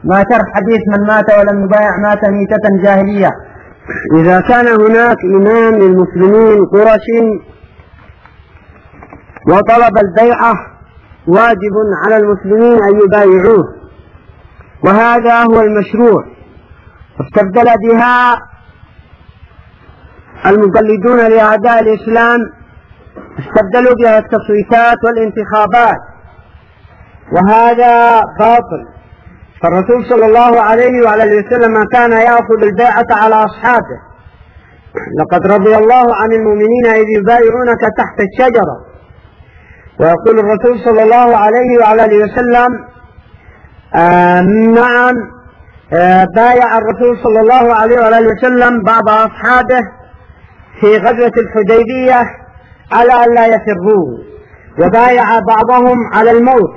ما شرح حديث من مات ولم يبايع مات ميتة جاهلية؟ إذا كان هناك إمام للمسلمين قرشي وطلب البيعة واجب على المسلمين أن يبايعوه، وهذا هو المشروع. استبدل بها المقلدون لأعداء الإسلام، استبدلوا بها التصويتات والانتخابات، وهذا باطل. فالرسول صلى الله عليه وعلى وسلم كان يأخذ البيعة على أصحابه. لقد رضي الله عن المؤمنين إذ يبايعونك تحت الشجرة. ويقول الرسول صلى الله عليه وعلى وسلم نعم بايع الرسول صلى الله عليه وعلى وسلم بعض أصحابه في غزوة الحديبية على أن لا يفروا، وبايع بعضهم على الموت.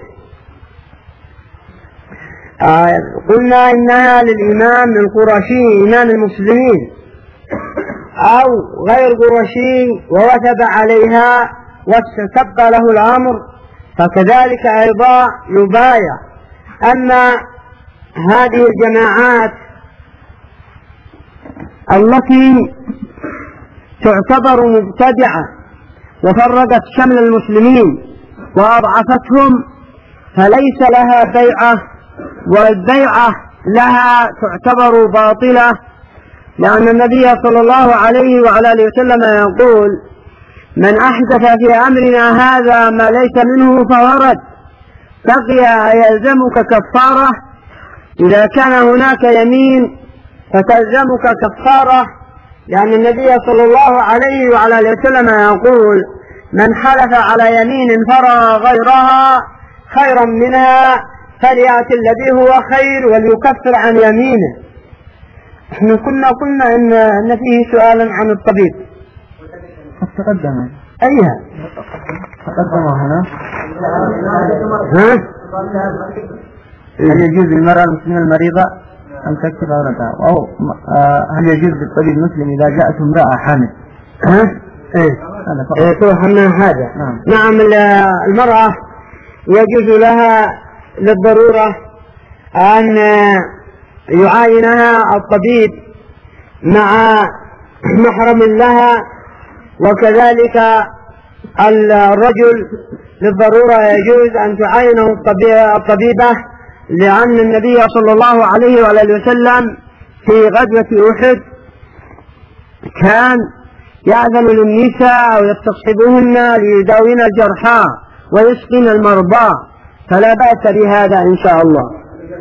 قلنا إنها للإمام القرشي إمام المسلمين أو غير قرشي ووثب عليها واستتب له الأمر، فكذلك أيضا يبايع. أما هذه الجماعات التي تعتبر مبتدعة وفرقت شمل المسلمين وأضعفتهم فليس لها بيعة، والبيعة لها تعتبر باطلة، لأن النبي صلى الله عليه وعلى وسلم يقول: من أحدث في أمرنا هذا ما ليس منه فهو رد. بقي يلزمك كفارة إذا كان هناك يمين، فتلزمك كفارة، لأن النبي صلى الله عليه وعلى وسلم يقول: من حلف على يمين فرى غيرها خيرا منها فليأتي الذي هو خير وليكفر عن يمينه. احنا كنا قلنا ان فيه سؤالا عن الطبيب. تقدم ايها تقدم هنا. ها؟ هل يجوز للمرأة المسلمة المريضة أن تكشف عورتها؟ أو هل يجوز للطبيب المسلم إذا جاءت امرأة حامل؟ ها؟ ايه هذا. نعم المرأة يجوز لها للضرورة أن يعاينها الطبيب مع محرم لها، وكذلك الرجل للضرورة يجوز أن تعاينه الطبيبة، لأن النبي صلى الله عليه وآله وسلم في غزوة أحد كان يأذن للنساء ويستصحبهن ليداوين الجرحى ويسقين المرضى، فلا بأس بهذا إن شاء الله.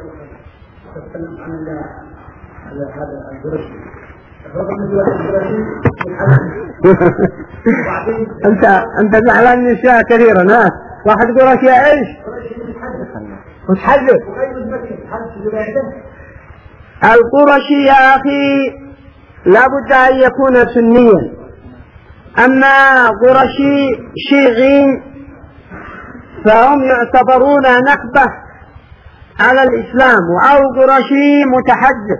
أنت زعلان من أشياء كثيرة. ناس واحد يقول لك يا إيش وتحدث القرشي يا أخي لابد أن يكون سنيا. أما قرشي شيعي فهم يعتبرون نكبة على الإسلام، أو قرشي متحدث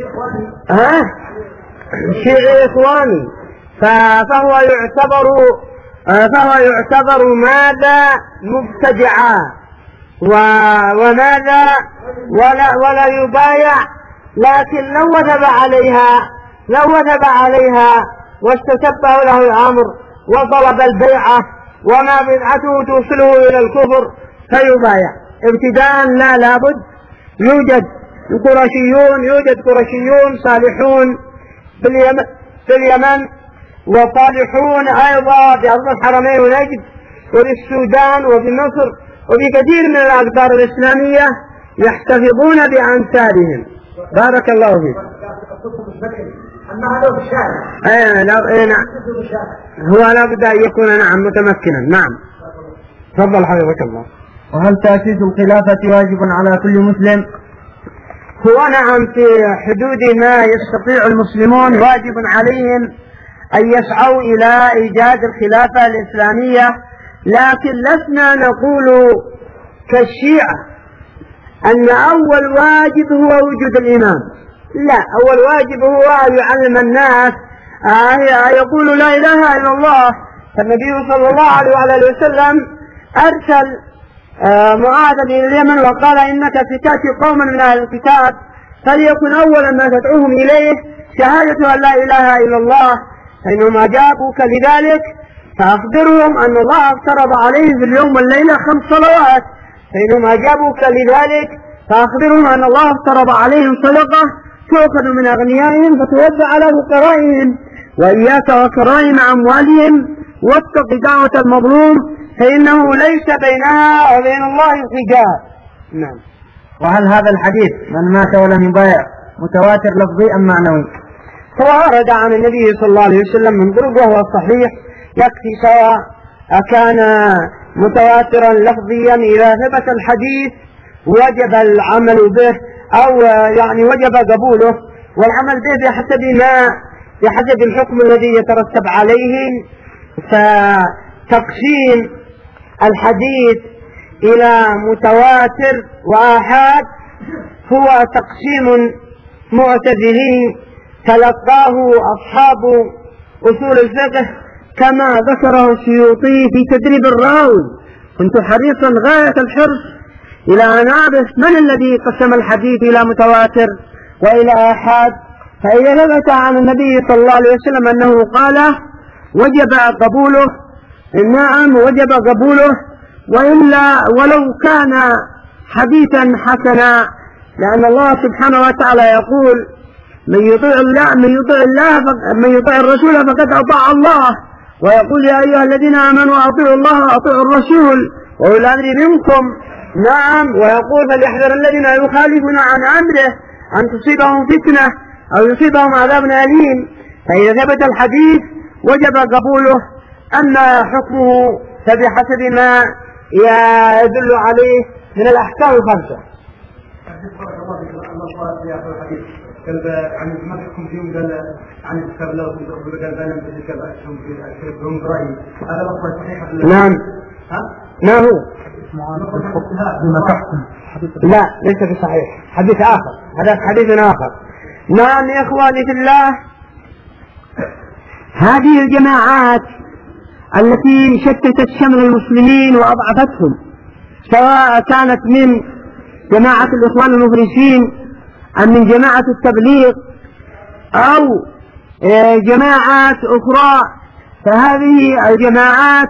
شيعي إخواني، فهو يعتبر ماذا مبتدعا وماذا ولا يبايع. لكن لو وثب عليها واستتبه له الأمر وطلب البيعة وما بدعته توصله إلى الكفر فيبايع ابتداء. لابد يوجد قرشيون صالحون في اليمن، وصالحون أيضا في أرض الحرمين ونجد وفي السودان وفي مصر وفي كثير من الأقطار الإسلامية يحتفظون بأنسابهم. بارك الله فيك. أما هذا في الشارع نعم هو لا بد أن يكون متمكنا. نعم تفضل حبيبك الله. وهل تأسيس الخلافة واجب على كل مسلم؟ هو نعم في حدود ما يستطيع المسلمون واجب عليهم أن يسعوا إلى إيجاد الخلافة الإسلامية، لكن لسنا نقول كالشيعة أن أول واجب هو وجود الإمام. لا، أول واجب هو أن يعلم الناس يقول لا إله إلا الله. فالنبي صلى الله عليه وسلم أرسل معاذا إلى اليمن وقال إنك ستأتي قوما من أهل الكتاب فليكن أول ما تدعوهم إليه شهادة أن لا إله إلا الله، فإنهم أجابوك لذلك فأخبرهم أن الله افترض عليهم في اليوم والليلة 5 صلوات، فإنهم أجابوك لذلك فأخبرهم أن الله افترض عليهم صدقة تؤخذ من أغنيائهم فتوزع على فقرائهم، وإياك وكرائم أموالهم واتق دعوة المظلوم فإنه ليس بينها وبين الله حجاب. نعم. وهل هذا الحديث من مات ولم يبايع متواتر لفظي أم معنوي؟ هو ورد عن النبي صلى الله عليه وسلم من طرق وهو صحيح يكفي سواء أكان متواترا لفظيا إذا ثبت الحديث وجب العمل به أو يعني وجب قبوله، والعمل به بحسب الحكم الذي يترتب عليه. فتقسيم الحديث إلى متواتر وآحاد هو تقسيم معتدلي تلقاه أصحاب أصول الفقه كما ذكره السيوطي في تدريب الراوي. كنت حريصا غاية الحرص إلى أن أعرف من الذي قسم الحديث إلى متواتر وإلى آحاد، فإذا ثبت عن النبي صلى الله عليه وسلم أنه قال وجب قبوله، نعم وجب قبوله، وإلا ولو كان حديثا حسنا، لأن الله سبحانه وتعالى يقول من يطيع الرسول فقد أطاع الله، ويقول يا أيها الذين آمنوا أطيعوا الله وأطيعوا الرسول وأولي الأمر منكم. نعم. ويقول فليحذر الذين يخالفون عن أمره أن تصيبهم فتنة أو يصيبهم عذاب أليم. فإذا ثبت الحديث وجب قبوله، أما حكمه فبحسب ما يدل عليه من الأحكام الخمسة. عن ما تحكم فيهم قال عن الكتاب الله قال بان تلك الاشهر في الاشهر برايي هذا لفظ صحيح؟ نعم. ما هو؟ بما تحكم لا ليس بصحيح، حديث آخر، هذا حديث آخر. نعم يا إخواني في الله، هذه الجماعات التي شتتت شمل المسلمين وأضعفتهم، سواء كانت من جماعة الإخوان المفلسين أم من جماعة التبليغ أو جماعات أخرى، فهذه الجماعات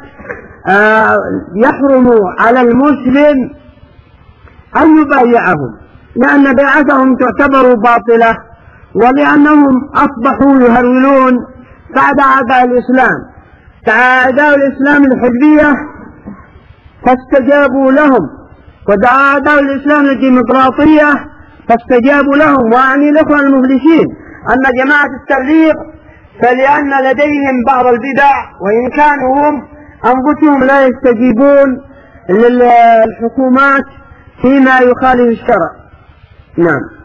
يحرم على المسلم أن يبايعهم، لأن بيعتهم تعتبر باطلة، ولأنهم أصبحوا يهرولون بعد أعداء الإسلام، أعداء الإسلام الحزبية فاستجابوا لهم، ودعا أعداء الإسلام الديمقراطية فاستجابوا لهم. وأعني الإخوة المفلسين أن جماعة التبليغ فلأن لديهم بعض البدع، وإن كانوا هم أنفسهم لا يستجيبون للحكومات فيما يخالف الشرع. نعم.